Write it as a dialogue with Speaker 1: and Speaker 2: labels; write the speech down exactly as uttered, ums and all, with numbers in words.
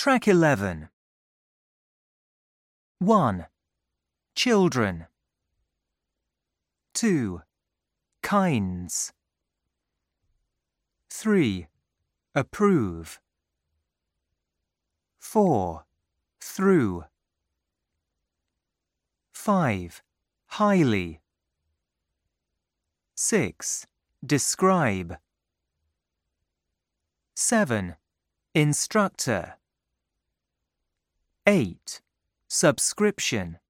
Speaker 1: Track eleven. one. Children. two. Kinds. three. Approve. four. Through. five. Highly. six. Describe. seven. Instructor. eight. Subscription.